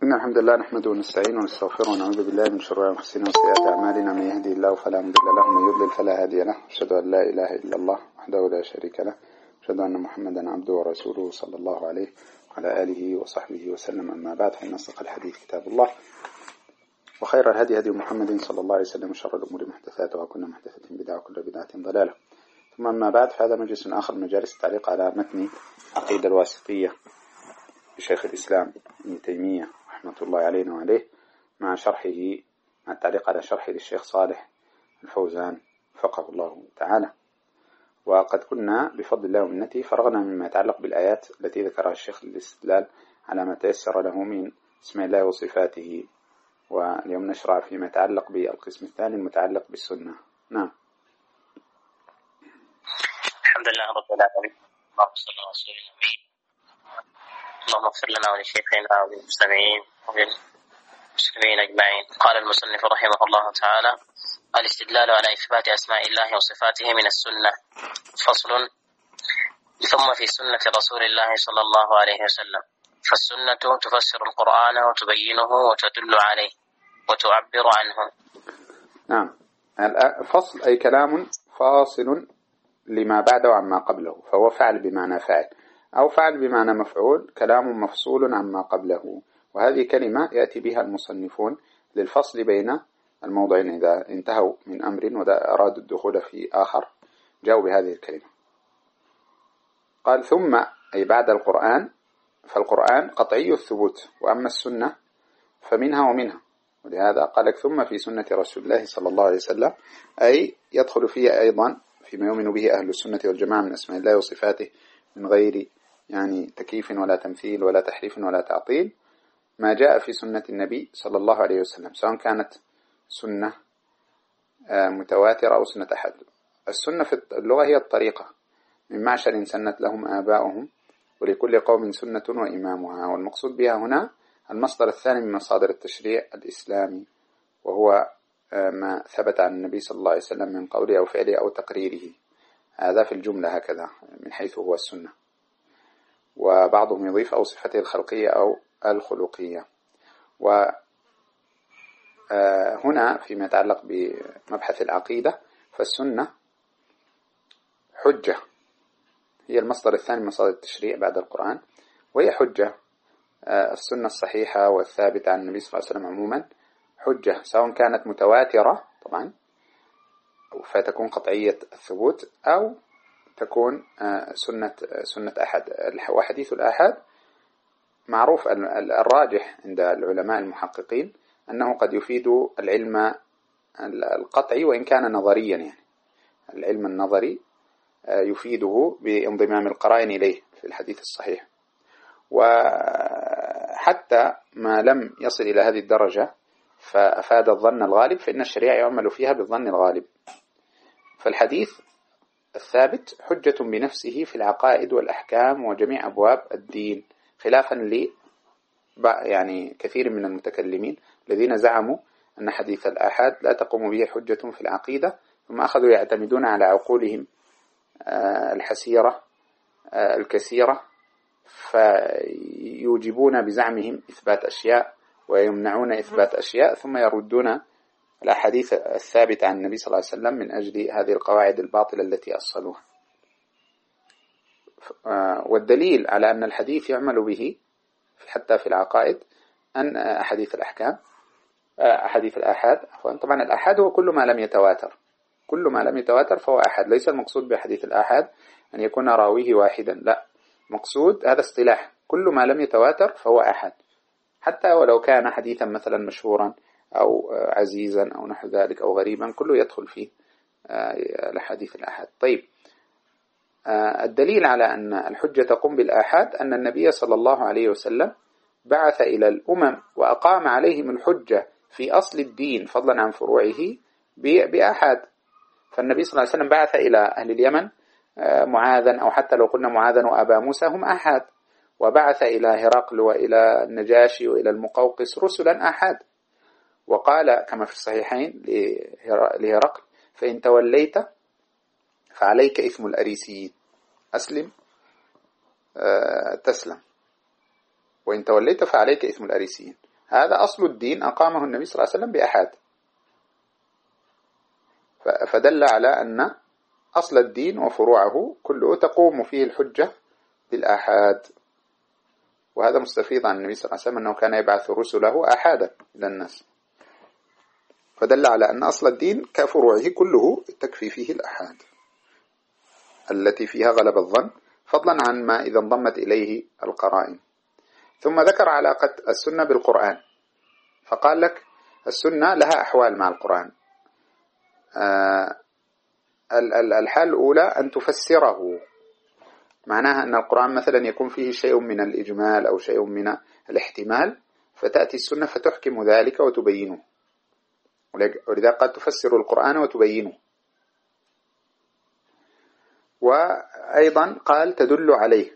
إن الحمد لله نحمده ونستعينه ونستغفره ونعوذ بالله من شرور أنفسنا وسيئات أعمالنا. من يهدي الله فلا مضل له ومن يضلل فلا هادي له. أشهد أن لا إله إلا الله وحده لا شريك له. أشهد أن محمدا عبده ورسوله صلى الله عليه وعلى آله وصحبه وسلم. أما بعد، فإن أصدق الحديث كتاب الله، وخير الهدي هدي محمد صلى الله عليه وسلم، وشر الأمور محدثاتها، وكل محدثة بدعة وكل بدعة ضلالة. ثم أما بعد، فهذا مجلس آخر من مجالس التعليق على متن عقيدة الواسطية لشيخ الإسلام ابن تيمية رحمة الله علينا وعليه، مع التعليق على شرحه للشيخ صالح الفوزان وفقه الله تعالى. وقد كنا بفضل الله ومنته فرغنا مما يتعلق بالآيات التي ذكرها الشيخ للاستدلال على ما تيسر له من اسم الله وصفاته، واليوم نشرع فيما يتعلق بالقسم الثاني المتعلق بالسنة. نعم. الحمد لله رب العالمين، اللهم صل على سيدنا النبي، اللهم اغفر لنا ولشيخنا وللمستمعين وللمسلمين أجمعين. قال المصنف رحمه الله تعالى: الاستدلال على إثبات أسماء الله وصفاته من السنة. فصل. ثم في سنة رسول الله صلى الله عليه وسلم، فالسنة تفسر القرآن وتبينه وتدل عليه وتعبر عنه. نعم. الفصل أي كلام فاصل لما بعده عما قبله، فهو فعل بمعنى فاعل أو فعل بمعنى مفعول، كلام مفصول عما قبله. وهذه كلمة يأتي بها المصنفون للفصل بين الموضعين، إذا انتهوا من أمر وأرادوا الدخول في آخر جاءوا بهذه الكلمة. قال ثم أي بعد القرآن، فالقرآن قطعي الثبوت، وأما السنة فمنها ومنها. ولهذا قال لك ثم في سنة رسول الله صلى الله عليه وسلم، أي يدخل فيه أيضا فيما يؤمن به أهل السنة والجماعة من أسماء الله وصفاته من غير تكييف ولا تمثيل ولا تحريف ولا تعطيل، ما جاء في سنة النبي صلى الله عليه وسلم، سواء كانت سنة متواترة أو سنة أحد. السنة في اللغة هي الطريقة، من معشر سنت لهم آباؤهم ولكل قوم سنة وإمامها. والمقصود بها هنا المصدر الثاني من مصادر التشريع الإسلامي، وهو ما ثبت عن النبي صلى الله عليه وسلم من قوله أو فعله أو تقريره. هذا في الجملة هكذا من حيث هو السنة. وبعضهم يضيف أو صفته الخلقية أو الخلقية. وهنا فيما يتعلق بمبحث العقيدة، فالسنة حجة، هي المصدر الثاني من مصادر التشريع بعد القرآن، وهي حجة. السنة الصحيحة والثابتة عن النبي صلى الله عليه وسلم عموما حجة، سواء كانت متواترة طبعا فتكون قطعية الثبوت، أو تكون سنة أحد. وحديث الآحاد معروف الراجح عند العلماء المحققين أنه قد يفيد العلم القطعي وإن كان نظريا، يعني العلم النظري يفيده بانضمام القرائن إليه في الحديث الصحيح. وحتى ما لم يصل إلى هذه الدرجة فأفاد الظن الغالب، فإن الشريعة يعمل فيها بالظن الغالب. فالحديث الثابت حجة بنفسه في العقائد والأحكام وجميع أبواب الدين، خلافا كثير من المتكلمين الذين زعموا أن حديث الآحاد لا تقوم به حجة في العقيدة، ثم أخذوا يعتمدون على عقولهم الحسيرة الكثيرة، فيوجبون بزعمهم إثبات أشياء ويمنعون إثبات أشياء، ثم يردون الأحاديث الثابتة عن النبي صلى الله عليه وسلم من أجل هذه القواعد الباطلة التي أصلوها. والدليل على أن الحديث يعمل به حتى في العقائد أن أحاديث الآحاد طبعا الآحاد هو كل ما لم يتواتر، كل ما لم يتواتر فهو أحد. ليس المقصود بحديث الآحاد أن يكون راويه واحدا، لا، مقصود هذا اصطلاح، كل ما لم يتواتر فهو أحد، حتى ولو كان حديثا مثلا مشهورا أو عزيزا أو نحو ذلك أو غريبا، كله يدخل فيه الحديث الآحاد. طيب، الدليل على أن الحجة تقوم بالآحاد أن النبي صلى الله عليه وسلم بعث إلى الأمم وأقام عليهم الحجة في أصل الدين فضلا عن فروعه بآحاد. فالنبي صلى الله عليه وسلم بعث إلى أهل اليمن معاذا، أو حتى لو قلنا معاذا وأبا موسى هم آحاد، وبعث إلى هرقل وإلى النجاشي وإلى المقوقس رسلا آحاد. وقال كما في الصحيحين لهرقل: فإن توليت فعليك إثم الأريسيين، أسلم تسلم، وإن توليت فعليك إثم الأريسيين. هذا أصل الدين أقامه النبي صلى الله عليه وسلم بأحاد، فدل على أن أصل الدين وفروعه كله تقوم فيه الحجة بالآحاد. وهذا مستفيض عن النبي صلى الله عليه وسلم أنه كان يبعث رسله آحادا إلى الناس، فدل على أن أصل الدين كفروعه كله تكفي فيه الآحاد التي فيها غلب الظن، فضلا عن ما إذا انضمت إليه القرائن. ثم ذكر علاقة السنة بالقرآن، فقال لك السنة لها أحوال مع القرآن. الحال الأولى أن تفسره، معناها أن القرآن مثلا يكون فيه شيء من الإجمال أو شيء من الاحتمال، فتأتي السنة فتحكم ذلك وتبينه، ولذا قد تفسر القرآن وتبينه. وأيضا قال تدل عليه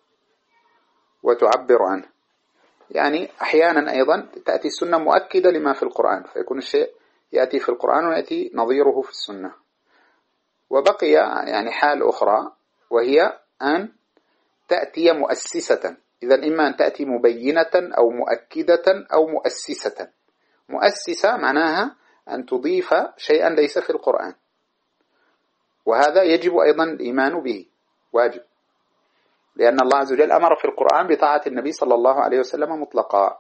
وتعبر عنه، يعني أحيانا أيضا تأتي السنة مؤكدة لما في القرآن، فيكون الشيء يأتي في القرآن ويأتي نظيره في السنة. وبقي يعني حال أخرى، وهي أن تأتي مؤسسة. إذن إما أن تأتي مبينة أو مؤكدة أو مؤسسة. مؤسسة معناها أن تضيف شيئا ليس في القرآن، وهذا يجب أيضا الإيمان به، واجب، لأن الله عز وجل أمر في القرآن بطاعة النبي صلى الله عليه وسلم مطلقا.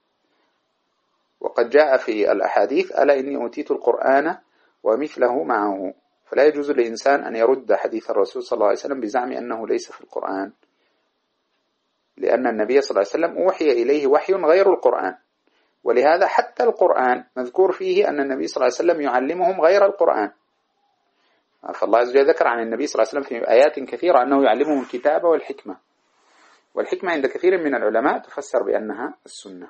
وقد جاء في الأحاديث ألا إني أوتيت القرآن ومثله معه، فلا يجوز للإنسان أن يرد حديث الرسول صلى الله عليه وسلم بزعم أنه ليس في القرآن، لأن النبي صلى الله عليه وسلم أوحي إليه وحي غير القرآن، ولهذا حتى القرآن مذكور فيه أن النبي صلى الله عليه وسلم يعلمهم غير القرآن. فالله عز وجل ذكر عن النبي صلى الله عليه وسلم في آيات كثيرة أنه يعلمهم الكتاب والحكمة، والحكمة عند كثير من العلماء تفسر بأنها السنة.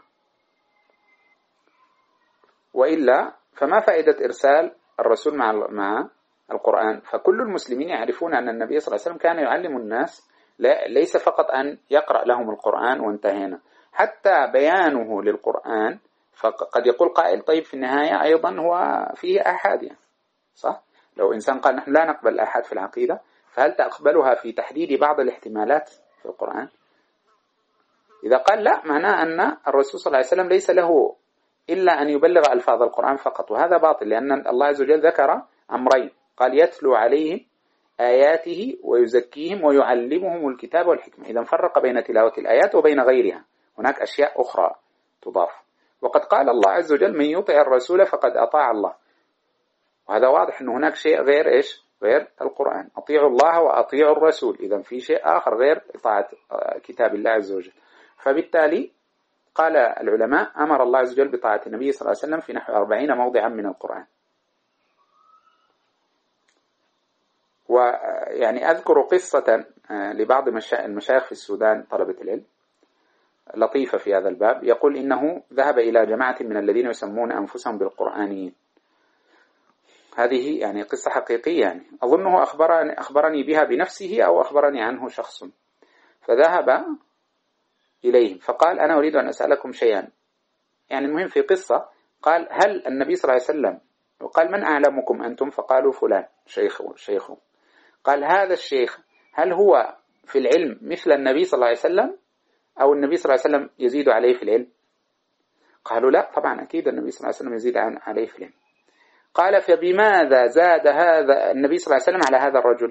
وإلا فما فائدة إرسال الرسول مع القرآن؟ فكل المسلمين يعرفون أن النبي صلى الله عليه وسلم كان يعلم الناس، ليس فقط أن يقرأ لهم القرآن وانتهينا، حتى بيانه للقرآن. فقد يقول قائل طيب في النهاية أيضا هو فيه آحاد، يعني صح؟ لو إنسان قال نحن لا نقبل الآحاد في العقيدة، فهل تقبلها في تحديد بعض الاحتمالات في القرآن؟ إذا قال لا، معناه أن الرسول صلى الله عليه وسلم ليس له إلا أن يبلغ ألفاظ القرآن فقط، وهذا باطل، لأن الله عز وجل ذكر أمرين، قال يتلو عليهم آياته ويزكيهم ويعلمهم الكتاب والحكمة. إذا فرق بين تلاوة الآيات وبين غيرها، هناك أشياء أخرى تضاف. وقد قال الله عز وجل من يطع الرسول فقد أطاع الله، وهذا واضح أن هناك شيء غير إيش؟ غير القرآن. أطيعوا الله وأطيعوا الرسول، إذا في شيء آخر غير إطاعة كتاب الله عز وجل. فبالتالي قال العلماء أمر الله عز وجل بطاعة النبي صلى الله عليه وسلم في نحو 40 موضعا من القرآن. ويعني أذكر قصة لبعض المشايخ في السودان طلبة العلم لطيفة في هذا الباب. يقول إنه ذهب إلى جماعة من الذين يسمون أنفسهم بالقرآنيين. هذه يعني قصة حقيقية، يعني أظنه أخبرني بها بنفسه أو أخبرني عنه شخص. فذهب إليهم فقال أنا أريد أن أسألكم شيئا، يعني المهم في قصة. قال هل النبي صلى الله عليه وسلم، وقال من أعلمكم أنتم؟ فقالوا فلان شيخه. قال هذا الشيخ هل هو في العلم مثل النبي صلى الله عليه وسلم، أو النبي صلى الله عليه وسلم يزيد عليه في العلم؟ قالوا لا طبعا أكيد النبي صلى الله عليه وسلم يزيد عليه في العلم. قال فبماذا زاد هذا النبي صلى الله عليه وسلم على هذا الرجل؟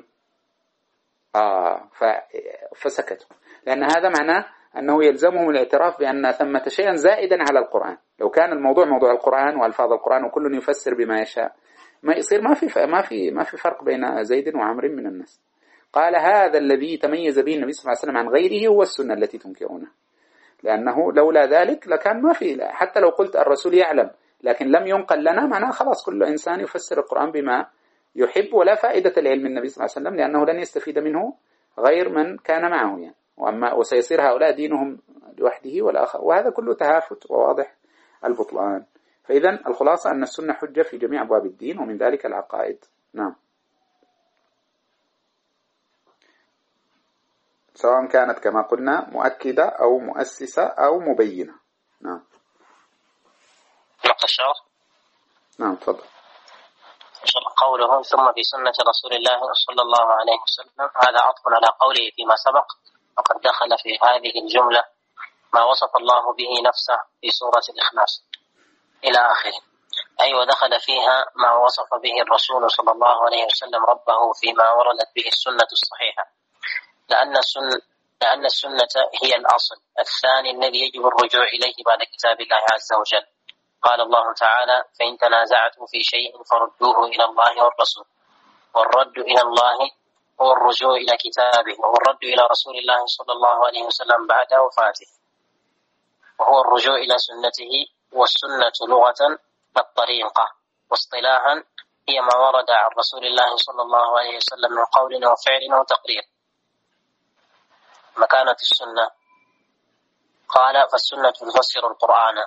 فسكتوا، لأن هذا معناه أنه يلزمهم الاعتراف بأن ثمة شيئا زائدا على القرآن. لو كان الموضوع موضوع القرآن وألفاظ القرآن وكل يفسر بما يشاء، ما يصير ما في فرق بين زيد وعمر من الناس. قال هذا الذي تميز به النبي صلى الله عليه وسلم عن غيره هو السنة التي تنكرونها، لأنه لولا ذلك لكان ما في، حتى لو قلت الرسول يعلم لكن لم ينقل لنا، معناه خلاص كل إنسان يفسر القرآن بما يحب، ولا فائدة العلم النبي صلى الله عليه وسلم، لأنه لن يستفيد منه غير من كان معه يعني. وسيصير هؤلاء دينهم لوحده والآخر، وهذا كله تهافت وواضح البطلان. فإذا الخلاصة أن السنة حجة في جميع أبواب الدين، ومن ذلك العقائد. نعم، سواء كانت كما قلنا مؤكدة أو مؤسسة أو مبينة. نعم. نقطة الشرف. نعم تفضل. قوله ثم في سنة رسول الله صلى الله عليه وسلم، هذا عطف على قوله فيما سبق، وقد دخل في هذه الجملة ما وصف الله به نفسه في سورة الإخلاص إلى آخره. أي ودخل فيها ما وصف به الرسول صلى الله عليه وسلم ربه فيما وردت به السنة الصحيحة، لأن السنة هي الأصل الثاني الذي يجب الرجوع إليه بعد كتاب الله عز وجل. قال الله تعالى: فإن تنازعتم في شيء فردوه إلى الله والرسول. والرد إلى الله هو الرجوع إلى كتابه، والرد إلى رسول الله صلى الله عليه وسلم بعد وفاته، وهو الرجوع إلى سنته. والسنة لغة الطريقة، واصطلاحا هي ما ورد عن رسول الله صلى الله عليه وسلم من قول وفعل وتقرير. مكانة السنة، قال: فالسنة تفسر القرآن،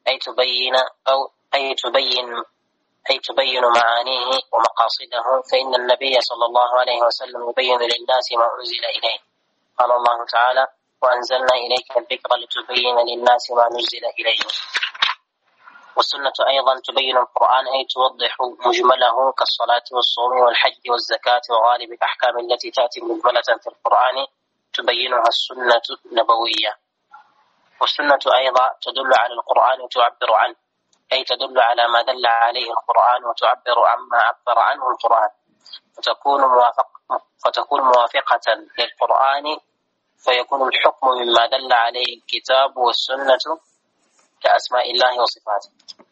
أي تبين معانيه ومقاصده، فإن النبي صلى الله عليه وسلم يبين للناس ما أنزل إليه. قال الله تعالى: وأنزلنا إليك الذكر لتبين للناس ما نزل إليه. والسنة أيضا تبين القرآن، أي توضح مجمله كالصلاة والصوم والحج والزكاة وغالب الأحكام التي تأتي مجملة في القرآن تبينها السنة النبوية. والسنة أيضا تدل على القرآن وتعبر عنه، أي تدل على ما دل عليه القرآن وتعبر عما عبر عنه القرآن، فتكون موافقة للقرآن، فيكون الحكم مما دل عليه الكتاب والسنة كأسماء الله وصفاته.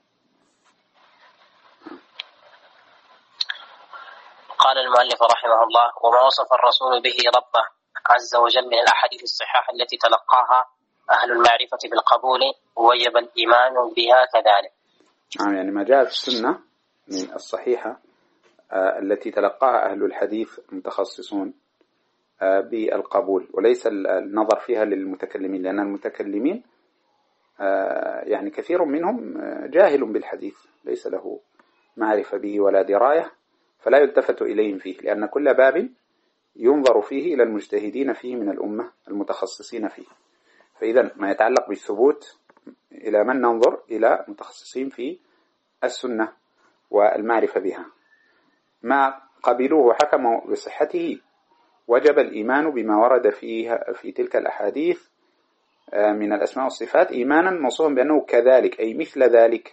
قال المؤلف رحمه الله: وما وصف الرسول به ربه عز وجل من الأحاديث الصحاحة التي تلقاها أهل المعرفة بالقبول وجب الإيمان بها كذلك. يعني ما جاء في السنة من الصحيحة التي تلقاها أهل الحديث المتخصصون بالقبول، وليس النظر فيها للمتكلمين، لأن المتكلمين يعني كثير منهم جاهل بالحديث، ليس له معرفة به ولا دراية، فلا يلتفت إليهم فيه، لأن كل باب ينظر فيه إلى المجتهدين فيه من الأمة المتخصصين فيه. فإذا ما يتعلق بالثبوت إلى من ننظر؟ إلى متخصصين في السنة والمعرفة بها. ما قبلوه حكموا بصحته وجب الإيمان بما ورد فيها في تلك الأحاديث من الأسماء والصفات إيمانا موصوفا بأنه كذلك، أي مثل ذلك،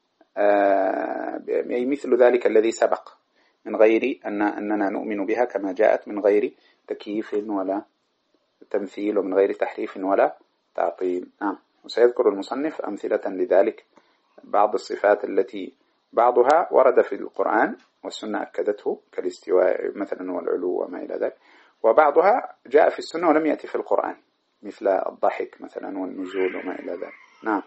أي مثل ذلك الذي سبق، من غير أننا نؤمن بها كما جاءت، من غير تكييف ولا تمثيل ومن غير تحريف ولا تعطيل. وسيذكر المصنف أمثلة لذلك، بعض الصفات التي بعضها ورد في القرآن والسنة أكدته كالاستواء مثلا والعلو وما إلى ذلك، وبعضها جاء في السنة ولم يأتي في القرآن مثل الضحك مثلا والنزول وما إلى ذلك. نعم.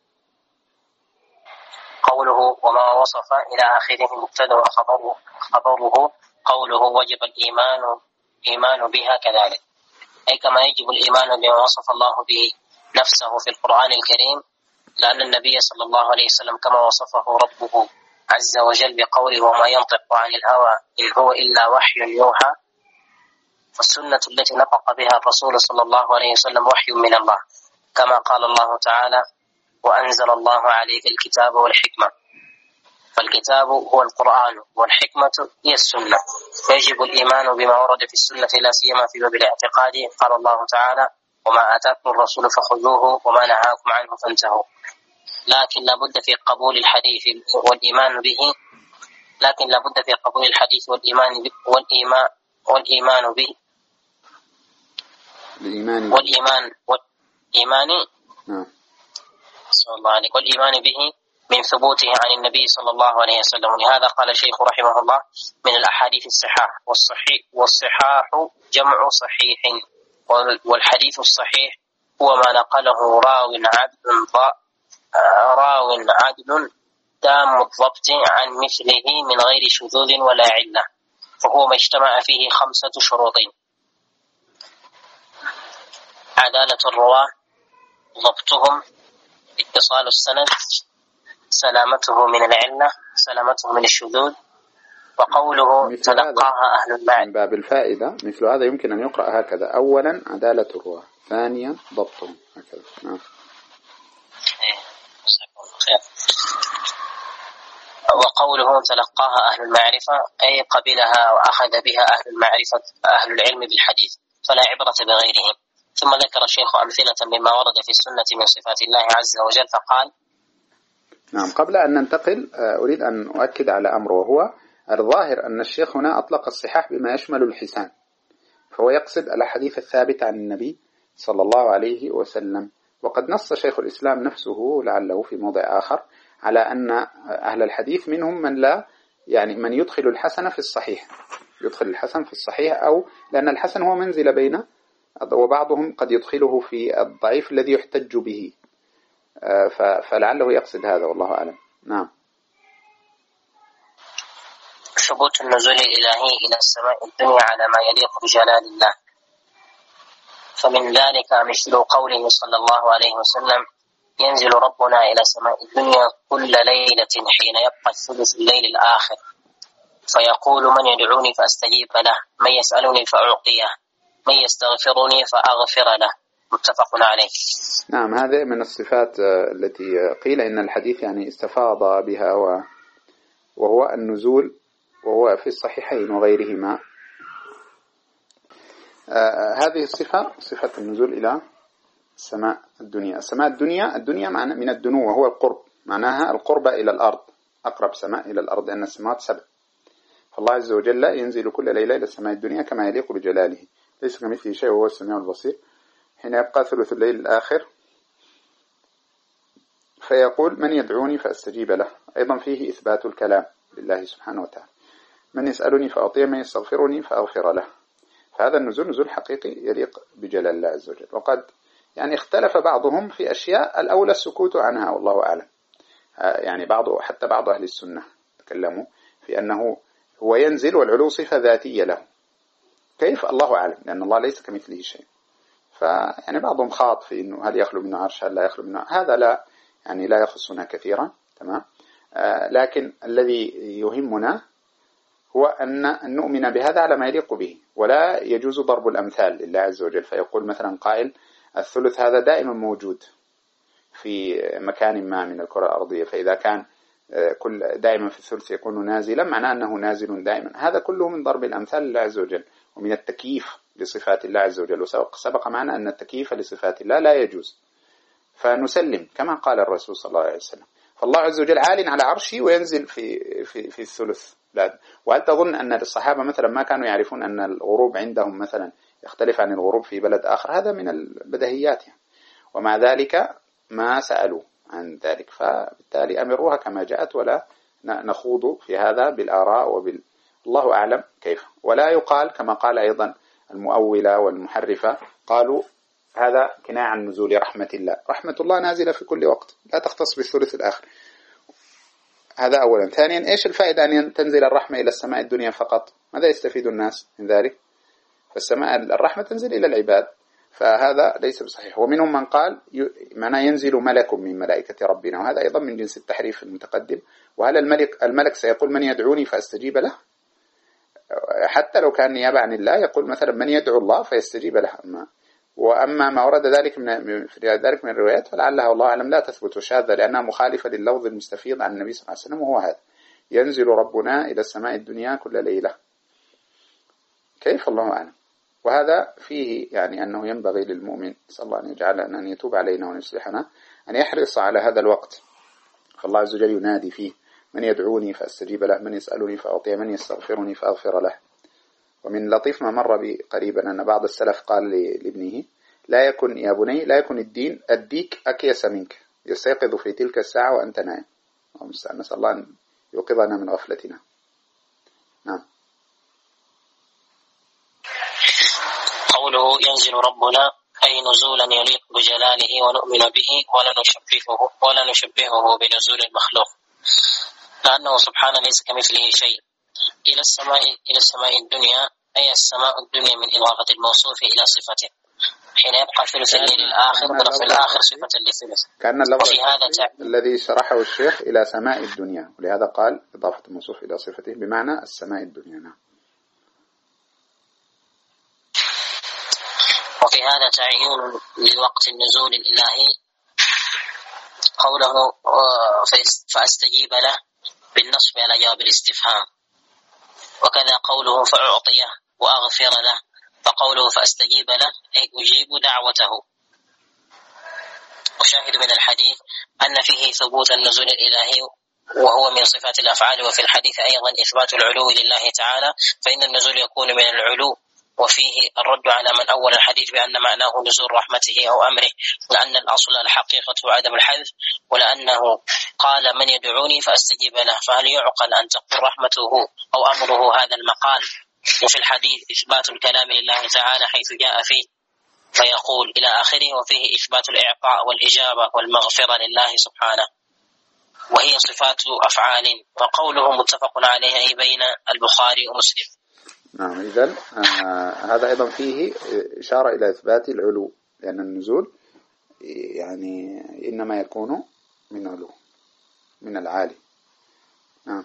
قوله وما وصف إلى آخره مبتدأ وخبره قوله وجب الإيمان بها كذلك، أي كما يجب الإيمان بما وصف الله به نفسه في القرآن الكريم، لأن النبي صلى الله عليه وسلم كما وصفه ربه عز وجل بقوله وما ينطق عن الهوى إن هو إلا وحي يوحى، فالسنة التي نطق بها الرسول صلى الله عليه وسلم وحي من الله، كما قال الله تعالى وأنزل الله عليك الكتاب والحكمة، فالكتاب هو القرآن والحكمة هي السنة، فيجب الإيمان بما ورد في السنة لا سيما في باب الاعتقاد. قال الله تعالى وما آتاكم الرسول فخذوه وما نهاكم عنه فانتهوا. لكن لابد في قبول الحديث والإيمان به، والإيمان به من ثبوته عن النبي صلى الله عليه وسلم. لهذا قال الشيخ رحمه الله من الأحاديث الصحاح، والصحاح جمع صحيح، والحديث الصحيح هو ما نقله راو عدل تام الضبط عن مثله من غير شذوذ ولا علة، فهو ما اجتمع فيه 5 شروط: عدالة الرواة، ضبطهم، اتصال السند، سلامته من العلة، سلامته من الشذوذ. وقوله تلقاها أهل المعرفة من باب الفائدة، مثل هذا يمكن أن يقرأ هكذا: أولا عدالة الرواة، ثانيا ضبطهم، هكذا. وقوله تلقاها أهل المعرفة أي قبلها وأخذ بها أهل المعرفة أهل العلم بالحديث، فلا عبرة بغيرهم. ثم ذكر الشيخ أمثلة مما ورد في السنة من صفات الله عز وجل فقال: نعم. قبل أن ننتقل أريد أن أؤكد على أمر، وهو الظاهر أن الشيخ هنا أطلق الصحاح بما يشمل الحسان، فهو يقصد الأحاديث الثابتة عن النبي صلى الله عليه وسلم. وقد نص شيخ الإسلام نفسه لعله في موضع آخر على أن أهل الحديث منهم من لا يعني من يدخل الحسن في الصحيح، يدخل الحسن في الصحيح، أو لأن الحسن هو منزل بين، وبعضهم قد يدخله في الضعيف الذي يحتج به، فلعله يقصد هذا والله أعلم. نعم. ثبوت النزول الإلهي إلى السماء الدنيا على ما يليق بجلال الله، فمن ذلك مثل قوله صلى الله عليه وسلم: ينزل ربنا إلى سماء الدنيا كل ليلة حين يبقى الثلث الليل الآخر، فيقول: من يدعوني فأستجيب له، من يسألني فأعطيه، من يستغفرني فأغفر له. متفق عليه. نعم. هذا من الصفات التي قيل إن الحديث يعني استفاض بها، وهو النزول، وهو في الصحيحين وغيرهما. هذه الصفة، صفة النزول إلى السماء الدنيا. السماء الدنيا معنى من الدنو، وهو القرب، معناها القرب إلى الأرض، أقرب سماء إلى الأرض، لأن السماوات 7. فالله عز وجل ينزل كل ليلة إلى السماء الدنيا كما يليق بجلاله، ليس كمثله شيء وهو السميع البصير. حين يبقى ثلث الليل الآخر فيقول: من يدعوني فأستجيب له. أيضا فيه إثبات الكلام لله سبحانه وتعالى: من يسألني فأعطيه، من يستغفرني فأغفر له. فهذا النزول نزول حقيقي يليق بجلال الله عز وجل. وقد يعني اختلف بعضهم في أشياء الأولى السكوت عنها والله أعلم. يعني حتى بعض أهل السنة تكلموا في أنه هو ينزل والعلو صفة ذاتية له، كيف الله أعلم، لأن الله ليس كمثله شيء. فيعني بعضهم خاض في أنه هل يخلو منه عرش، هل لا يخلو منه، هذا لا يعني لا يخصنا كثيرا. تمام. لكن الذي يهمنا هو أن نؤمن بهذا على ما يليق به، ولا يجوز ضرب الأمثال لله عز وجل، فيقول مثلا قائل: الثلث هذا دائما موجود في مكان ما من الكرة الأرضية، فإذا كان كل دائما في الثلث يكون نازلا، معناه أنه نازل دائما. هذا كله من ضرب الأمثال لله عز وجل، ومن التكييف لصفات الله عز وجل. وسبق معنا أن التكييف لصفات الله لا يجوز، فنسلم كما قال الرسول صلى الله عليه وسلم. فالله عز وجل عال على عرشه وينزل في الثلث. لا. وهل تظن أن الصحابة مثلا ما كانوا يعرفون أن الغروب عندهم مثلا يختلف عن الغروب في بلد آخر؟ هذا من البديهيات يعني. ومع ذلك ما سألوا عن ذلك، فبالتالي أمروها كما جاءت، ولا نخوض في هذا بالآراء الله أعلم كيف. ولا يقال كما قال أيضا المؤولة والمحرفة، قالوا هذا كناية عن نزول رحمة الله. رحمة الله نازلة في كل وقت، لا تختص بالثلث الآخر. هذا أولا. ثانيا، إيش الفائدة أن تنزل الرحمة إلى السماء الدنيا فقط؟ ماذا يستفيد الناس من ذلك؟ فالسماء الرحمة تنزل إلى العباد، فهذا ليس بصحيح. ومنهم من قال معناه ينزل ملك من ملائكة ربنا، وهذا أيضا من جنس التحريف المتقدم. وهل الملك سيقول: من يدعوني فأستجيب له؟ حتى لو كان نيابة عن الله يقول مثلا: من يدعو الله فيستجيب له. وأما ما ورد ذلك من الروايات فلعلها والله أعلم لا تثبت شاذة، لأنها مخالفة لللفظ المستفيض عن النبي صلى الله عليه وسلم، وهو هذا: ينزل ربنا إلى السماء الدنيا كل ليلة. كيف؟ الله أعلم. وهذا فيه يعني أنه ينبغي للمؤمن، صلى الله أن يجعلنا أن يتوب علينا ويصلحنا، أن يحرص على هذا الوقت. فالله عز وجل ينادي فيه: من يدعوني فأستجيب له، من يسألني فأعطيه، من يستغفرني فأغفر له. ومن لطيف ما مر بي قريبا أن بعض السلف قال لابنه: لا يكن يا بني، لا يكن الديك أكيس منك، يستيقظ في تلك الساعة وأنت نائم. نسأل الله أن يوقظنا من غفلتنا. نعم. قوله ينزل ربنا أي نزولا يليق بجلاله ونؤمن به ولا نشبهه بنزول المخلوق، لأنه سبحانه ليس كمثله شيء. إلى السماء الدنيا أي السماء الدنيا من إضافة الموصوف إلى صفته، حين يبقى ثلث الليل الآخر ولفظ الآخر صفة لثلث. كأن اللفظ الذي شرحه الشيخ إلى سماء الدنيا، ولهذا قال إضافة الموصوف إلى صفته بمعنى السماء الدنيا. نعم. وفي هذا تعيين لوقت النزول الإلهي، قوله فأستجيب له بالنصب على جواب الاستفهام، وكذا قوله فأعطيه وأغفر له فقوله فأستجيب له أي أجيب دعوته. وشاهد من الحديث أن فيه ثبوت النزول الإلهي وهو من صفات الأفعال، وفي الحديث أيضا إثبات العلو لله تعالى، فإن النزول يكون من العلو. وفيه الرد على من أول الحديث بأن معناه نزول رحمته أو أمره، لأن الأصل الحقيقة عدم الحذف، ولأنه قال من يدعوني فأستجيب له، فهل يعقل أن تكون رحمته أو أمره هذا المقال؟ وفي الحديث إثبات الكلام لله تعالى حيث جاء فيه فيقول إلى آخره، وفيه إثبات الإعطاء والإجابة والمغفرة لله سبحانه، وهي صفات أفعال. وقوله متفق عليه أي بين البخاري ومسلم. نعم. إذن هذا أيضا فيه إشارة إلى إثبات العلو، لأن النزول يعني إنما يكون من علو، من العالي. نعم.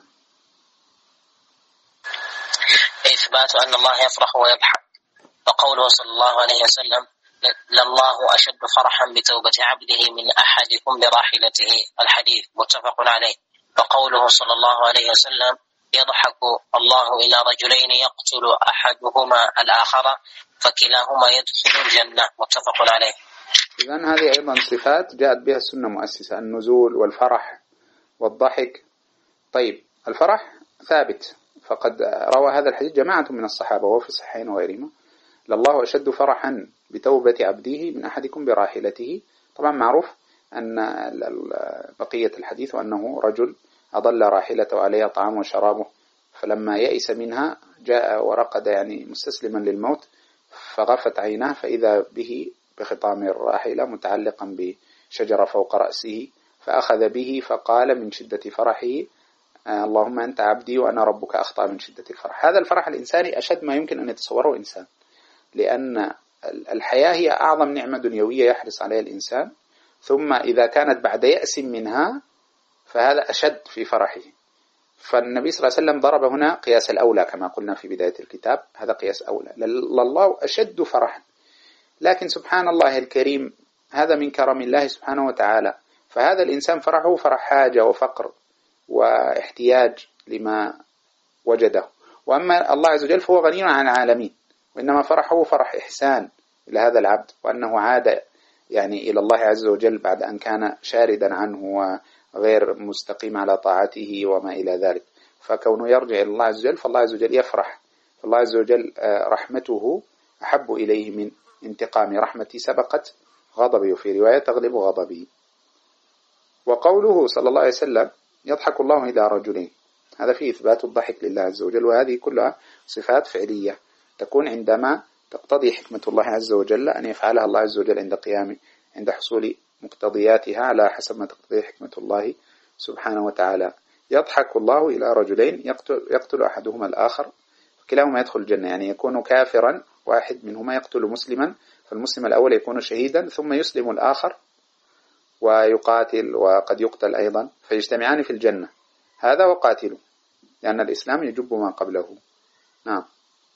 إثبات أن الله يفرح ويضحك. وقوله صلى الله عليه وسلم لله أشد فرحا بتوبة عبده من أحدكم براحلته، الحديث متفق عليه. وقوله صلى الله عليه وسلم يضحك الله إلى رجلين يقتل أحدهما الآخر فكلاهما يدخل الجنة، متفق عليه. إذن هذه أيضا صفات جاءت بها السنة مؤسسة، النزول والفرح والضحك. طيب الفرح ثابت، فقد روى هذا الحديث جماعة من الصحابة وفي الصحيحين وغيرهما، لله أشد فرحا بتوبة عبده من أحدكم براحلته. طبعا معروف أن بقية الحديث أنه رجل أضل راحلته عليها طعام وشرابه، فلما يئس منها جاء ورقد يعني مستسلما للموت، فغفت عيناه فإذا به بخطام الراحلة متعلقا بشجرة فوق رأسه، فأخذ به فقال من شدة فرحه اللهم أنت عبدي وأنا ربك، أخطأ من شدة الفرح. هذا الفرح الإنساني أشد ما يمكن أن يتصوره إنسان، لأن الحياة هي أعظم نعمة دنيوية يحرص عليها الإنسان، ثم إذا كانت بعد يأس منها فهذا أشد في فرحه. فالنبي صلى الله عليه وسلم ضرب هنا قياس الأولى كما قلنا في بداية الكتاب، هذا قياس أولى، لله أشد فرحا. لكن سبحان الله الكريم هذا من كرم الله سبحانه وتعالى، فهذا الإنسان فرحه فرح حاجة وفقر واحتياج لما وجده، وأما الله عز وجل فهو غني عن العالمين، وإنما فرحه فرح إحسان إلى هذا العبد، وأنه عاد يعني إلى الله عز وجل بعد أن كان شاردا عنه وغير مستقيم على طاعته وما إلى ذلك، فكونه يرجع إلى الله عز وجل فالله عز وجل يفرح. فالله عز وجل رحمته أحب إليه من انتقام، رحمتي سبقت غضبي، وفي رواية تغلب غضبي. وقوله صلى الله عليه وسلم يضحك الله إلى رجلين، هذا فيه إثبات الضحك لله عز وجل، وهذه كلها صفات فعلية تكون عندما تقتضي حكمة الله عز وجل أن يفعلها الله عز وجل عند حصول مقتضياتها على حسب ما تقتضي حكمة الله سبحانه وتعالى. يضحك الله إلى رجلين يقتل أحدهما الآخر كلاهما يدخل الجنة، يعني يكون كافرا واحد منهما يقتل مسلما، فالمسلم الأول يكون شهيدا ثم يسلم الآخر ويقاتل وقد يقتل أيضا، فيجتمعان في الجنة، هذا وقاتله، لأن الإسلام يجب ما قبله. نعم.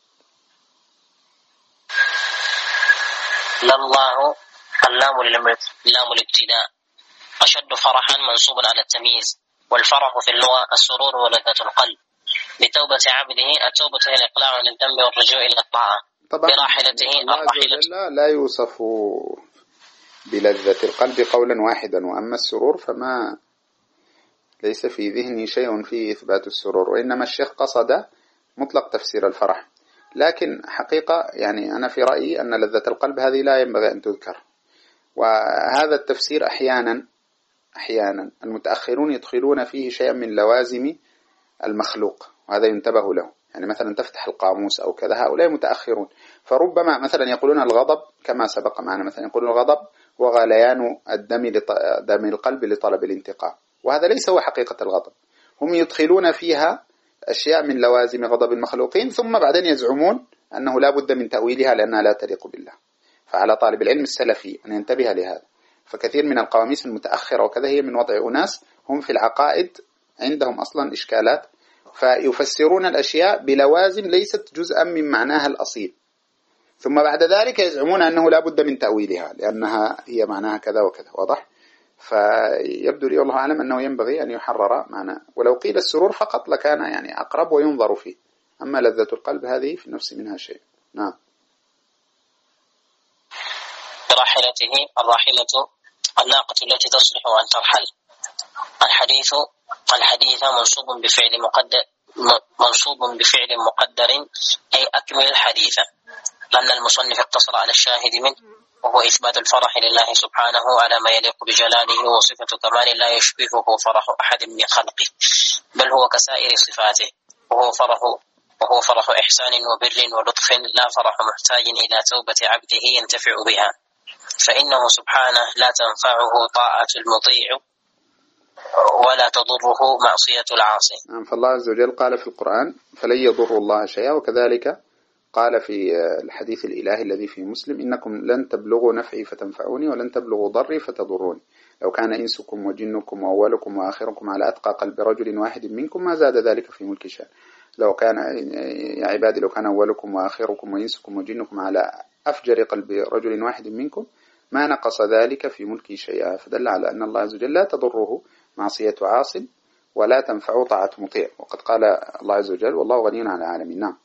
لله اللام الابتداء، أشد فرحا منصوب على التمييز، والفرح في اللغة السرور ولذة القلب. بتوبة عبده التوبة هي الإقلاع عن الذنب والرجوع إلى الطاعة. براحلته الراحلة لا يوصف بلذة القلب قولا واحدا، وأما السرور فما ليس في ذهني شيء فيه إثبات السرور، وإنما الشيخ قصد مطلق تفسير الفرح. لكن حقيقة يعني أنا في رأيي أن لذة القلب هذه لا ينبغي أن تذكر، وهذا التفسير أحيانا المتأخرون يدخلون فيه شيئا من لوازم المخلوق، وهذا ينتبه له. يعني مثلا تفتح القاموس أو كذا، هؤلاء متأخرون، فربما مثلا يقولون الغضب كما سبق معنا، مثلا يقولون الغضب هو غليان دم القلب لطلب الانتقام، وهذا ليس هو حقيقة الغضب. هم يدخلون فيها أشياء من لوازم غضب المخلوقين، ثم بعدين يزعمون أنه لا بد من تأويلها لأنها لا تليق بالله. فعلى طالب العلم السلفي أن ينتبه لهذا. فكثير من القواميس المتأخرة وكذا هي من وضع أناس هم في العقائد عندهم أصلا إشكالات، فيفسرون الأشياء بلوازم ليست جزءا من معناها الأصيل، ثم بعد ذلك يزعمون أنه لا بد من تأويلها لأنها هي معناها كذا وكذا. واضح؟ فيبدو لي والله أعلم أنه ينبغي أن يحرر معنى، ولو قيل السرور فقط لكان يعني أقرب وينظر فيه، أما لذة القلب هذه في النفس منها شيء. نعم. براحلته الراحلة الناقة التي تصلح أن ترحل. الحديث منصوب بفعل مقدر أي أكمل الحديث، لأن المصنف اقتصر على الشاهد منه، وهو إثبات الفرح لله سبحانه على ما يليق بجلاله، وصفة كمال لا يشبهه فرح أحد من خلقه، بل هو كسائر صفاته، وهو فرح إحسان وبر ولطف، لا فرح محتاج إلى توبة عبده ينتفع بها، فإنه سبحانه لا تنفعه طاعة المطيع ولا تضره معصية العاصي. فالله عز وجل قال في القرآن فلن يضروا الله شيئا، وكذلك قال في الحديث الإلهي الذي في مسلم إنكم لن تبلغوا نفعي فتنفعوني ولن تبلغوا ضري فتضروني، لو كان إنسكم وجنكم وأولكم وآخركم على أتقى قلب رجل واحد منكم ما زاد ذلك في ملك شيء. لو كان يا عبادي لو كان أولكم وآخركم وإنسكم وجنكم على أفجر قلب رجل واحد منكم ما نقص ذلك في ملكي شيئا، فدل على أن الله عز وجل لا تضره معصية عاصم ولا تنفع طاعة مطيع، وقد قال الله عز وجل والله غني عن العالمين. نعم.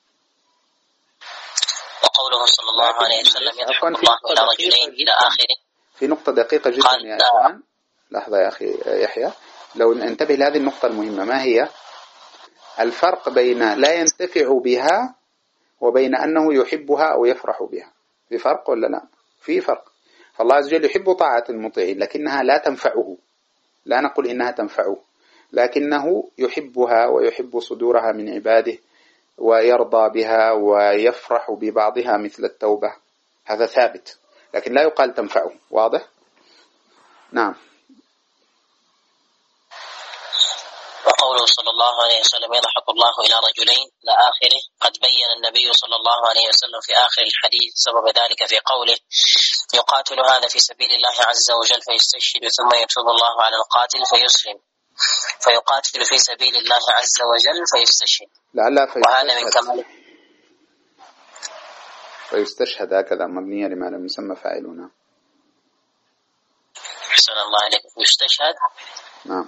وقوله صلى الله عليه وسلم يضحك الله إلى رجلين إلى آخره. في نقطة دقيقة جدا يا إخوان، لحظة يا أخي يحيى، لو ننتبه لهذه النقطة المهمة، ما هي الفرق بين لا ينتفع بها وبين أنه يحبها أو يفرح بها؟ في فرق ولا لا؟ في فرق. فالله عز وجل يحب طاعة المطيعين لكنها لا تنفعه، لا نقول إنها تنفعه، لكنه يحبها ويحب صدورها من عباده ويرضى بها ويفرح ببعضها مثل التوبة، هذا ثابت، لكن لا يقال تنفعه. واضح؟ نعم. وقوله صلى الله عليه وسلم يضحك الله إلى رجلين إلى آخره، قد بين النبي صلى الله عليه وسلم في آخر الحديث سبب ذلك في قوله يقاتل هذا في سبيل الله عز وجل فيستشهد ثم يتوب الله على القاتل فيسلم، فيقاتل في سبيل الله عز وجل فيستشهد، وهذا من كمال فيستشهد هكذا مبنية لما لم يسمى فاعلنا. أحسن الله عليك. يستشهد. نعم.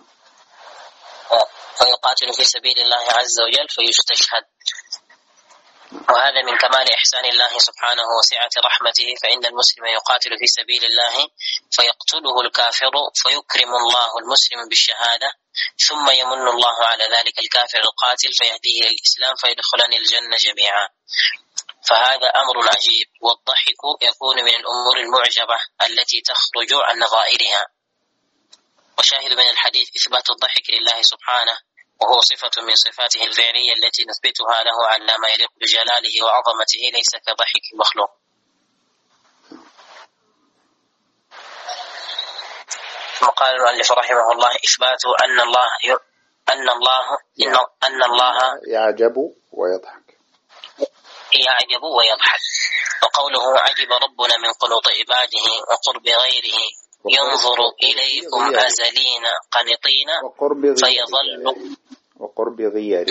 فيقاتل في سبيل الله عز وجل فيستشهد، وهذا من كمال إحسان الله سبحانه وسعة رحمته، فإن المسلم يقاتل في سبيل الله فيقتله الكافر فيكرم الله المسلم بالشهادة، ثم يمن الله على ذلك الكافر القاتل فيهديه الإسلام فيدخلان الجنة جميعا، فهذا أمر عجيب. والضحك يكون من الأمور المعجبة التي تخرج عن نظائرها، وشاهد من الحديث إثبات الضحك لله سبحانه، وهو صفة من صفاته الفعلية التي نثبتها له على ما يليق بجلاله وعظمته، ليس كضحك المخلوق. وقال المؤلف رحمه الله إثبات أن الله يعجب ويضحك. وقوله عجب ربنا من قنوط عباده وقرب غيره، ينظر إليكم أزلين قنطين فيظل وقرب غيره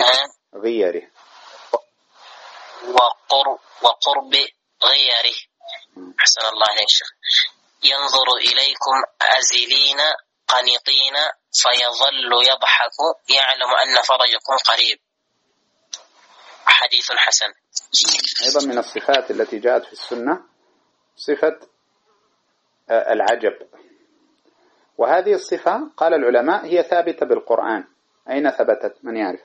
وقرب غيره. أحسن الله عليك شيخ. ينظر إليكم أزلين قنطين فيظل يضحك يعلم أن فرجكم قريب. حديث حسن. أيضا من الصفات التي جاءت في السنة صفة العجب، وهذه الصفة قال العلماء هي ثابتة بالقرآن. أين ثبتت؟ من يعرف؟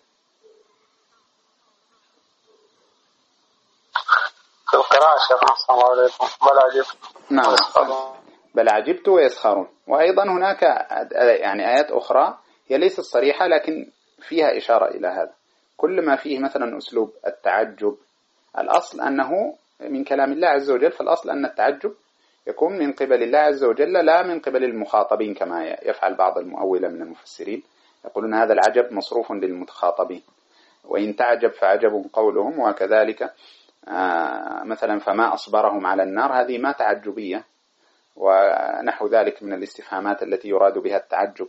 في القراءة شيخنا. السلام عليكم. بل عجبت. نعم. بل عجبت ويسخرون. وأيضا هناك يعني آيات أخرى هي ليست صريحة لكن فيها إشارة إلى هذا. كل ما فيه مثلا أسلوب التعجب، الأصل أنه من كلام الله عز وجل، فالأصل أن التعجب يكون من قبل الله عز وجل لا من قبل المخاطبين كما يفعل بعض المؤولة من المفسرين، يقولون هذا العجب مصروف للمخاطبين، وإن تعجب فعجب قولهم، وكذلك مثلا فما أصبرهم على النار، هذه ما تعجبية، ونحو ذلك من الاستفهامات التي يراد بها التعجب.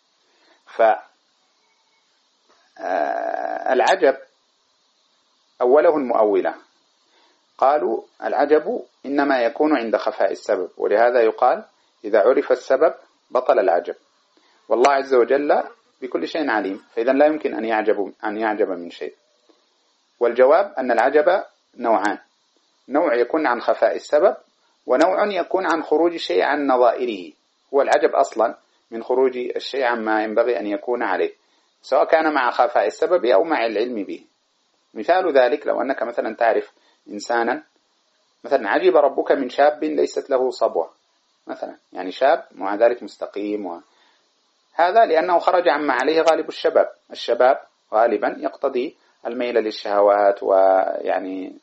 فالعجب أوله المؤولة قالوا العجب إنما يكون عند خفاء السبب، ولهذا يقال إذا عرف السبب بطل العجب، والله عز وجل بكل شيء عليم، فإذا لا يمكن أن يعجب من شيء. والجواب أن العجب نوعان، نوع يكون عن خفاء السبب، ونوع يكون عن خروج الشيء عن نظائره. هو العجب أصلا من خروج الشيء عما ينبغي أن يكون عليه، سواء كان مع خفاء السبب أو مع العلم به. مثال ذلك لو أنك مثلا تعرف إنسانا مثلا عجب ربك من شاب ليست له صبوة مثلا، يعني شاب مع ذلك مستقيم، هذا لأنه خرج عما عليه غالب الشباب. الشباب غالبا يقتضي الميل للشهوات، ويعني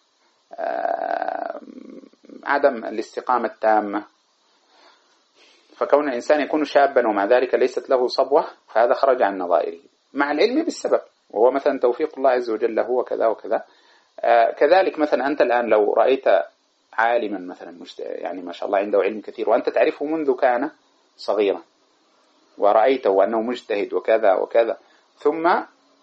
عدم الاستقامة التامة. فكون الإنسان يكون شابا ومع ذلك ليست له صبوة، فهذا خرج عن نظائره مع العلم بالسبب، وهو مثلا توفيق الله عز وجل له وكذا وكذا. كذلك مثلا أنت الآن لو رأيت عالما مثلا يعني ما شاء الله عنده علم كثير، وأنت تعرفه منذ كان صغيرا، ورأيته أنه مجتهد وكذا وكذا، ثم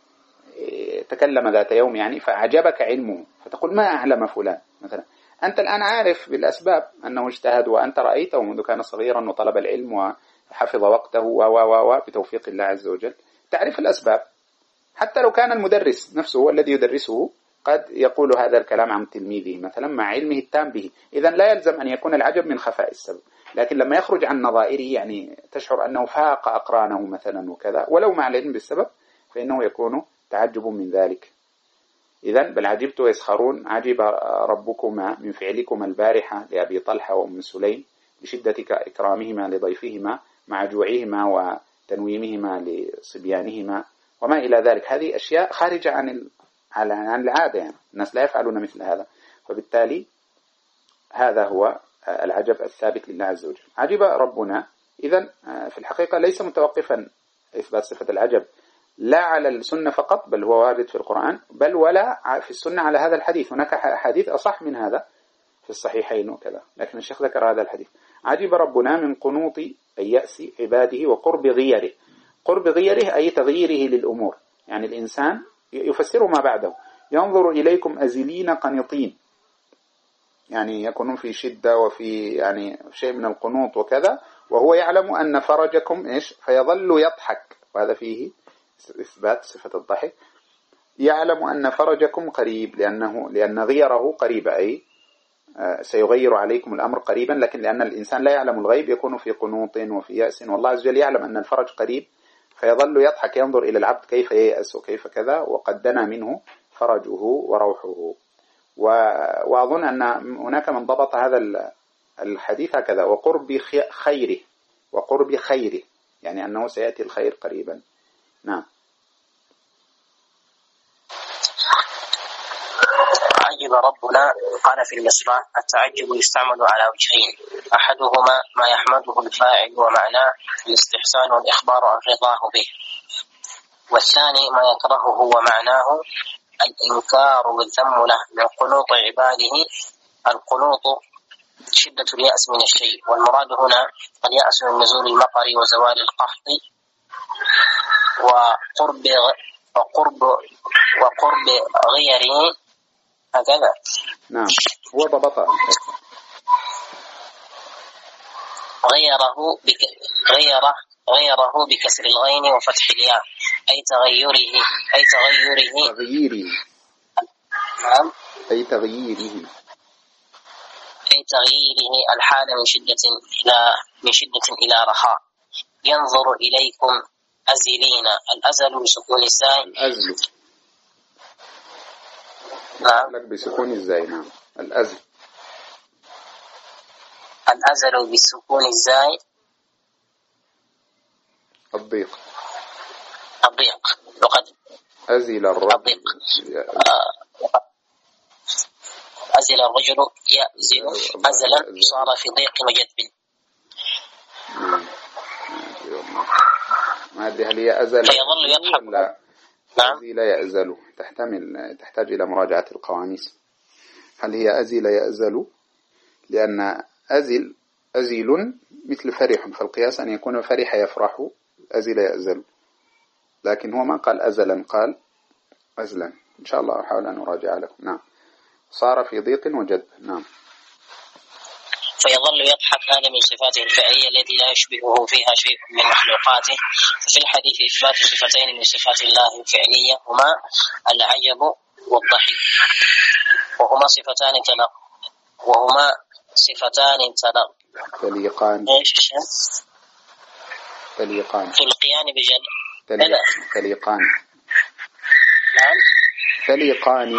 تكلم ذات يوم يعني فأعجبك علمه، فتقول ما أعلم فلان مثلا. أنت الآن عارف بالأسباب أنه اجتهد، وأنت رأيته منذ كان صغيرا وطلب العلم وحفظ وقته بتوفيق الله عز وجل، تعرف الأسباب. حتى لو كان المدرس نفسه هو الذي يدرسه قد يقول هذا الكلام عن تلميذه مثلا مع علمه التام به، إذن لا يلزم أن يكون العجب من خفاء السبب. لكن لما يخرج عن نظائره يعني تشعر أنه فاق أقرانه مثلا وكذا، ولو مع العلم بالسبب، فإنه يكون تعجب من ذلك. إذن بل عجبت ويسخرون، عجب ربكما من فعلكما البارحة لأبي طلحة وأم سليم لشدة إكرامهما لضيفهما مع جوعهما وتنويمهما لصبيانهما وما إلى ذلك. هذه أشياء خارجة عن العادة، يعني الناس لا يفعلون مثل هذا. فبالتالي هذا هو العجب الثابت لله عز وجل. عجب ربنا إذن في الحقيقة ليس متوقفا إثبات صفة العجب لا على السنة فقط، بل هو وارد في القرآن، بل ولا في السنة على هذا الحديث. هناك حديث أصح من هذا في الصحيحين وكذا، لكن الشيخ ذكر هذا الحديث. عجب ربنا من قنوط أي يأس عباده وقرب غيره. قرب غيره أي تغييره للأمور، يعني الإنسان يفسر ما بعده: ينظر إليكم أزلين قنطين، يعني يكونون في شدة وفي يعني شيء من القنوط وكذا، وهو يعلم أن فرجكم إيش، فيظل يضحك، وهذا فيه إثبات صفة الضحك. يعلم أن فرجكم قريب لأن غيره قريب، أي سيغير عليكم الأمر قريبا، لكن لأن الإنسان لا يعلم الغيب يكون في قنوط وفي يأس، والله عز وجل يعلم أن الفرج قريب فيظل يضحك، ينظر إلى العبد كيف ييأس وكيف كذا، وقد دنا منه فرجه وروحه. وأظن أن هناك من ضبط هذا الحديث هكذا: وقرب خيره، وقرب خيره، يعني أنه سيأتي الخير قريبا. نعم. عجب ربنا. قال في المصباح: التعجب يستعمل على وجهين، أحدهما ما يحمده الفاعل ومعناه الاستحسان والإخبار عن رضاه به، والثاني ما يكرهه ومعناه الإنكار والذم له من قنوط عباده. القنوط شدة اليأس من الشيء، والمراد هنا اليأس من نزول المطر وزوال القحط وقرب غيره، هكذا. نعم، هو ضبطها. غيره بكسر الغين وفتح الياء، أي تغييره. نعم، أي تغييره الحال من شدة إلى رخاء. ينظر إليكم أزلين، الأزل بسكون الزاي. الأزل. نعم، لك بسكون الزاي. نعم، الأزل بسكون الزاي. الضيق. وقد أزل الرجل يأزل أزلا، صار في ضيق وجدب. ما أدري هل هي أزل فيظل يضحك ولا أزل يأزل، تحتاج إلى مراجعة القواميس. هل هي أزل يأزل؟ لأن أزل مثل فرح، فالقياس أن يكون فرح يفرح، أزل يأزل، لكن هو ما قال أزلا، قال أزلا. إن شاء الله أحاول أن أراجع لكم. نعم، صار في ضيق وجدب. نعم. فيظل يضحك، هذا من صفاته الفعلية التي لا يشبهه فيها شيء من مخلوقاته. ففي الحديث إثبات صفتين من صفات الله الفعلية، هما العجب والضحك، وهما صفتان تليقان تليقان تليقان نعم تليقان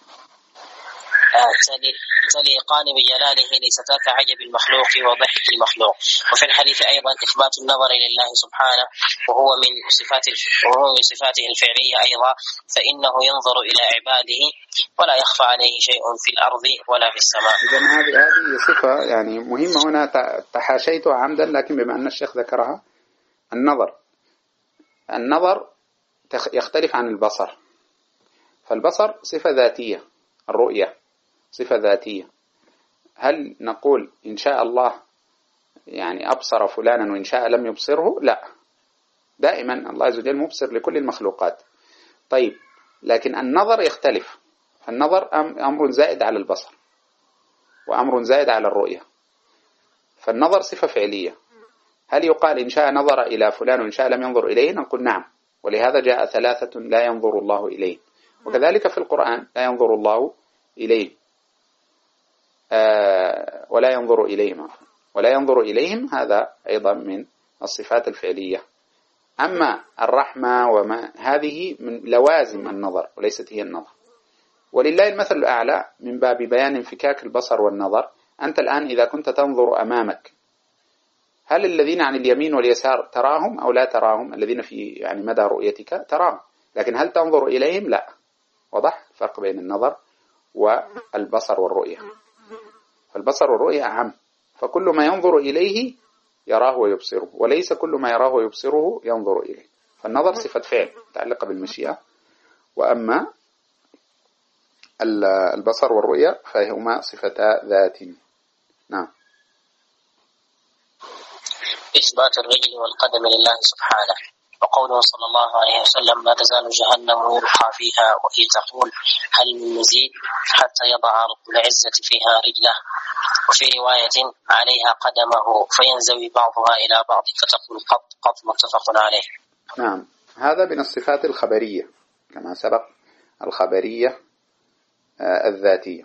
تليقان بجلاله ليستا كعجب المخلوق وضحك المخلوق. وفي الحديث أيضا إثبات النظر لله سبحانه وهو من صفاته الفعلية أيضا، فإنه ينظر إلى عباده ولا يخفى عليه شيء في الأرض ولا في السماء. إذن هذه صفة يعني مهمة هنا تحاشيتها عمدا، لكن بما أن الشيخ ذكرها. النظر يختلف عن البصر، فالبصر صفة ذاتية، الرؤية صفة ذاتية. هل نقول إن شاء الله يعني أبصر فلانا وإن شاء لم يبصره؟ لا، دائما الله عز وجل مبصر لكل المخلوقات. طيب، لكن النظر يختلف. النظر أمر زائد على البصر وأمر زائد على الرؤية. فالنظر صفة فعلية. هل يقال إن شاء نظر إلى فلان وإن شاء لم ينظر إليه؟ نقول نعم، ولهذا جاء 3 لا ينظر الله إليه. وكذلك في القرآن لا ينظر الله إليه ولا ينظر إليهم، ولا ينظر إليهم هذا أيضا من الصفات الفعلية. أما الرحمة وما هذه من لوازم النظر وليست هي النظر. ولله المثل الأعلى من باب بيان انفكاك البصر والنظر. أنت الآن إذا كنت تنظر أمامك، هل الذين عن اليمين واليسار تراهم أو لا تراهم؟ الذين في يعني مدى رؤيتك تراهم، لكن هل تنظر إليهم؟ لا. وضح الفرق بين النظر والبصر والرؤية. فالبصر والرؤية أعم، فكل ما ينظر إليه يراه ويبصره، وليس كل ما يراه ويبصره ينظر إليه. فالنظر صفة فعل متعلقة بالمشيئة، وأما البصر والرؤية فهما صفتا ذات. نعم. إثبات الرجل والقدم لله سبحانه. وقوله صلى الله عليه وسلم: لا تزال جهنم يلقى فيها وهي تقول هل من مزيد حتى يضع رب العزة فيها رجله. وفي رواية: عليها قدمه فينزوي بعضها إلى بعض فتقول قط قط، متفق عليه. نعم، هذا من الصفات الخبرية كما سبق، الخبرية الذاتية،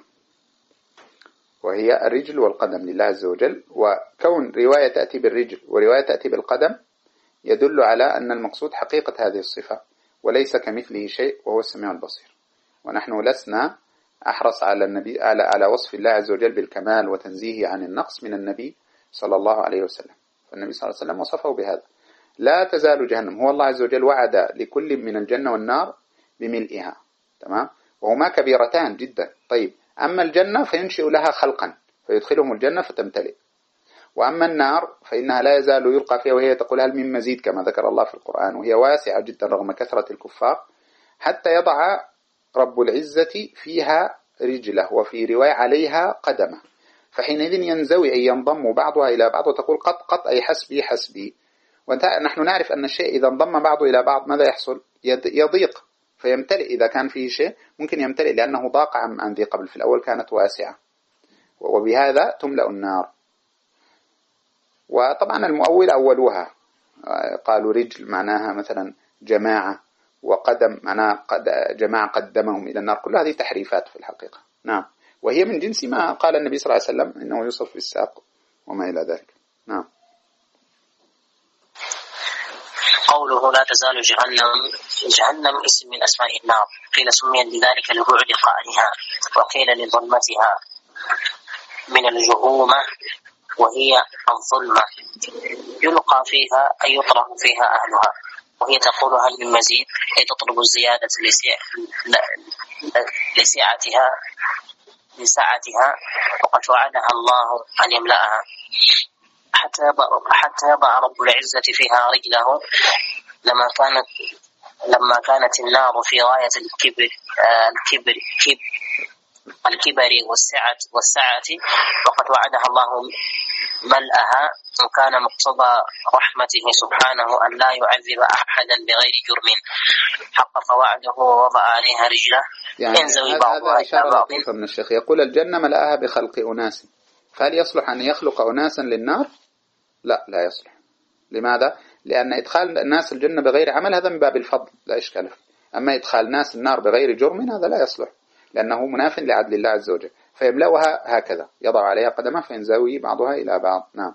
وهي الرجل والقدم لله عز وجل. وكون رواية تأتي بالرجل ورواية تأتي بالقدم يدل على أن المقصود حقيقة هذه الصفة، وليس كمثله شيء وهو السميع البصير. ونحن لسنا أحرص على النبي على وصف الله عز وجل بالكمال وتنزيهه عن النقص من النبي صلى الله عليه وسلم. فالنبي صلى الله عليه وسلم وصفه بهذا: لا تزال جهنم. هو الله عز وجل وعد لكل من الجنة والنار بملئها، تمام، وهما كبيرتان جدا. طيب، أما الجنة فينشئ لها خلقا فيدخلهم الجنة فتمتلئ، وأما النار فإنها لا يزال يلقى فيها وهي تقول هل من مزيد، كما ذكر الله في القرآن، وهي واسعة جدا رغم كثرة الكفار، حتى يضع رب العزة فيها رجله، وفي رواية عليها قدمه. فحينئذ ينزوي أي ينضم بعضها إلى بعض، وتقول قط قط أي حسبي حسبي. ونحن نعرف أن الشيء إذا انضم بعضه إلى بعض ماذا يحصل؟ يضيق فيمتلئ. إذا كان فيه شيء ممكن يمتلئ لأنه ضاق عن ذي قبل، في الأول كانت واسعة، وبهذا تملأ النار. وطبعا المؤول أولوها، قالوا رجل معناها مثلا جماعة، وقدم معناها جماعة قدمهم إلى النار. كل هذه تحريفات في الحقيقة. نعم، وهي من جنس ما قال النبي صلى الله عليه وسلم إنه يوصف بالساق وما إلى ذلك. نعم. قوله لا تزال جهنم اسم من أسماء النار، قيل سميت بذلك لبعد قائها، وقيل لظلمتها من الجهومة وهي الظلمة، يلقى فيها أي يطرح فيها أهلها. وهي تقول هل من مزيد، أي تطلب الزيادة لسعتها، وقد وعدها الله أن يملأها حتى يضع رب العزة فيها رجله. لما كانت النار في غاية الكبر والسعة، وقد وعدها الله ملأها، وكان مقتضى رحمته سبحانه أن لا يعذب أحدا بغير جرم، حقق وعده ووضع عليها رجله. يعني ينزوي بعضها إلى بعض. من الشيخ يقول الجنة ملأها بخلق أناس، فهل يصلح أن يخلق أناسا للنار؟ لا يصلح. لماذا؟ لأن إدخال الناس الجنة بغير عمل هذا من باب الفضل لا إشكال فيه، أما إدخال ناس النار بغير جرم هذا لا يصلح، لأنه مناف لعدل الله عز وجل. فيملأها هكذا، يضع عليها قدمه فينزوي بعضها إلى بعض. نعم.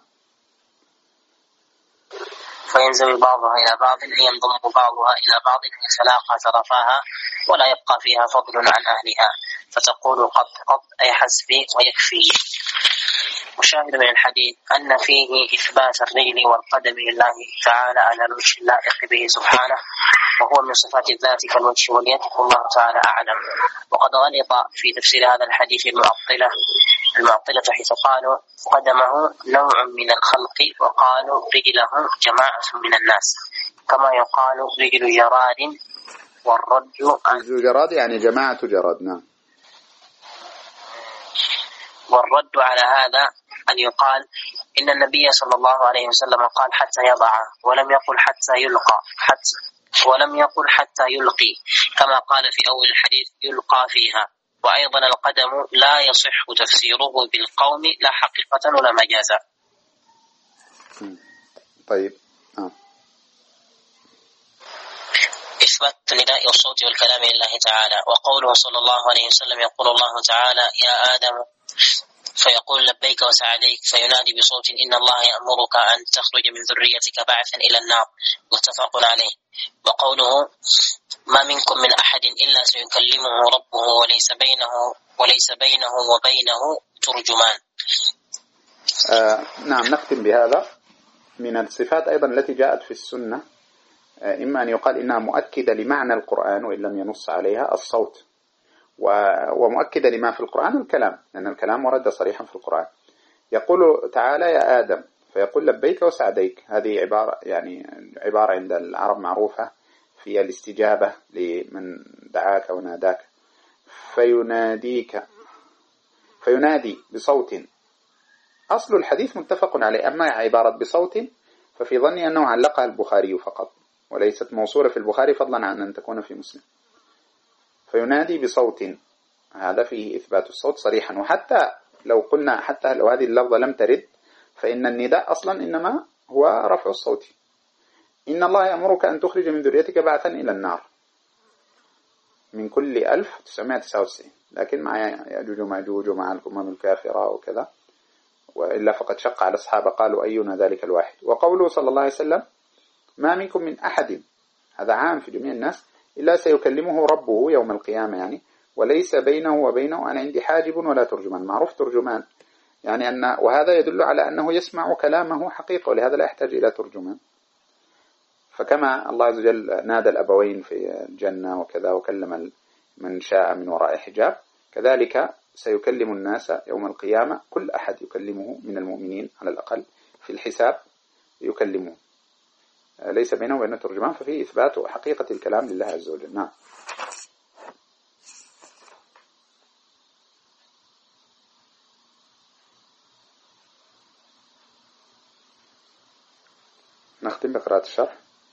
فينزوي بعضها إلى بعض ينضم بعضها إلى بعض يتلاقى طرفاها ولا يبقى فيها فضل عن أهلها، فتقول قط قط أي حسبي ويكفي. وشاهد من الحديث أن فيه إثبات الرجل والقدم لله تعالى على الوجه اللائق به سبحانه، وهو من صفات الذات كالوجه واليد، والله تعالى أعلم. وقد غلط في تفسير هذا الحديث المعطلة حيث قالوا قدمه نوع من الخلق، وقالوا رجله جماعة من الناس، كما يقال رجل جراد والرد رجل جراد يعني جماعة جراد. نعم. والرد على هذا أن يقال إن النبي صلى الله عليه وسلم قال حتى يضع، ولم يقل حتى يلقي، كما قال في أول الحديث يلقى فيها. وأيضا القدم لا يصح تفسيره بالقوم لا حقيقة ولا مجازا. طيب. إثبات النداء والصوت والكلام لله تعالى. وقوله صلى الله عليه وسلم يقول الله تعالى يا آدم فيقول لبيك وسعديك، فينادي بصوت إن الله يأمرك أن تخرج من ذريتك بعثا إلى النار، متفق عليه. وقوله ما منكم من أحد إلا سيكلمه ربه وليس بينه وبينه ترجمان. نعم. نختم بهذا. من الصفات أيضا التي جاءت في السنة، إما أن يقال إنها مؤكدة لمعنى القرآن وإن لم ينص عليها الصوت، ومؤكدة لما في القرآن الكلام، لأن الكلام ورد صريحا في القرآن. يقول تعالى يا آدم فيقول لبيك وسعديك، هذه عبارة عند العرب معروفة في الاستجابة لمن دعاك وناداك. فينادي بصوت. أصل الحديث متفق عليه، أما عبارة بصوت ففي ظني أنه علقها البخاري فقط، وليست موصولة في البخاري فضلا عن أن تكون في مسلم. فينادي بصوت، هذا فيه إثبات الصوت صريحا. وحتى لو قلنا حتى لو هذه اللفظة لم ترد، فإن النداء أصلا إنما هو رفع الصوت. إن الله يأمرك أن تخرج من ذريتك بعثا إلى النار من كل 1999، لكن مع يأجوج ومأجوج ومع الأمم الكافرة وكذا، وإلا فقد شق على الصحابة قالوا أينا ذلك الواحد. وقوله صلى الله عليه وسلم ما منكم من أحد، هذا عام في جميع الناس، إلا سيكلمه ربه يوم القيامة، وليس بينه وبينه أنا عندي حاجب ولا ترجمان. معروف ترجمان وهذا يدل على أنه يسمع كلامه حقيقة، ولهذا لا يحتاج إلى ترجمان. فكما الله عز وجل نادى الأبوين في الجنة وكذا وكلم من شاء من وراء حجاب، كذلك سيكلم الناس يوم القيامة، كل أحد يكلمه من المؤمنين على الأقل في الحساب يكلمه، ليس بينه وبين ترجمان، ففيه إثبات حقيقة الكلام لله عز وجل. نعم. نختم بقراءة الشرح.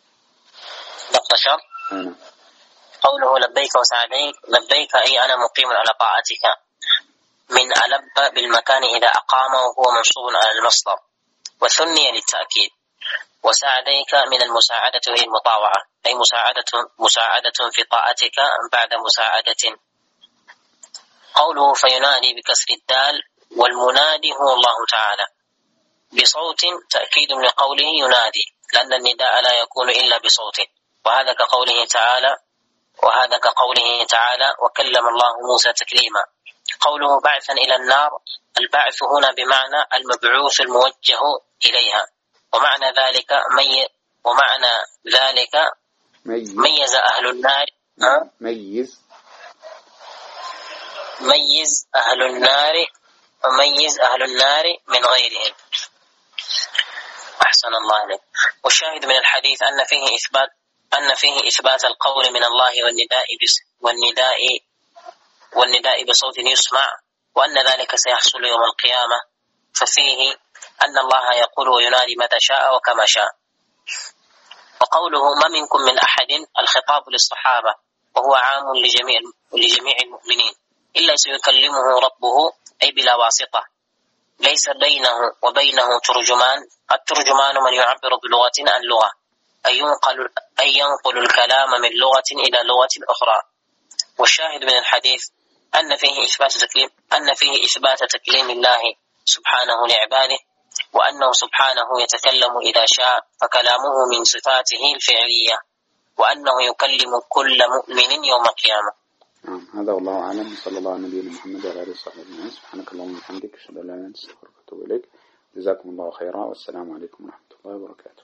قوله لبيك وسعديك، لبيك أي أنا مقيم على طاعتك، من ألب بالمكان إذا أقام، وهو منصوب على المصدر وثني للتأكيد. وسعديك من المساعدة وهي المطاوعة، أي مساعدة في طاعتك بعد مساعدة. قوله فينادي بكسر الدال، والمنادي هو الله تعالى بصوت، تأكيد لقوله ينادي، لأن النداء لا يكون إلا بصوت. وهذا كقوله تعالى وكلم الله موسى تكليما. قوله بعثا إلى النار، البعث هنا بمعنى المبعوث الموجه إليها، ومعنى ذلك ميز أهل النار وميز أهل النار من غيرهم. أحسن الله عليك. والشاهد من الحديث أن فيه إثبات القول من الله والنداء بصوت يسمع، وأن ذلك سيحصل يوم القيامة، ففيه أن الله يقول وينادي متى شاء وكما شاء. وقوله ما منكم من أحد، الخطاب للصحابة، وهو عام لجميع المؤمنين، إلا سيكلمه ربه، أي بلا واسطة، ليس بينه وبينه ترجمان. الترجمان من يعبر بلغة عن لغة، أي ينقل الكلام من لغة إلى لغة أخرى. والشاهد من الحديث أن فيه إثبات تكليم الله سبحانه لعباده، وأنه سبحانه يتكلم إذا شاء فكلامه من صفاته الفعلية، وأنه يكلم كل مؤمن يوم القيامة. هذا والله أعلم. صلى الله على نبينا محمد وعلى آله وصحبه أجمعين. سبحانك اللهم وبحمدك، أشهد أن لا إله إلا أنت، أستغفرك وأتوب إليك. جزاكم الله خيرا، والسلام عليكم ورحمة الله وبركاته.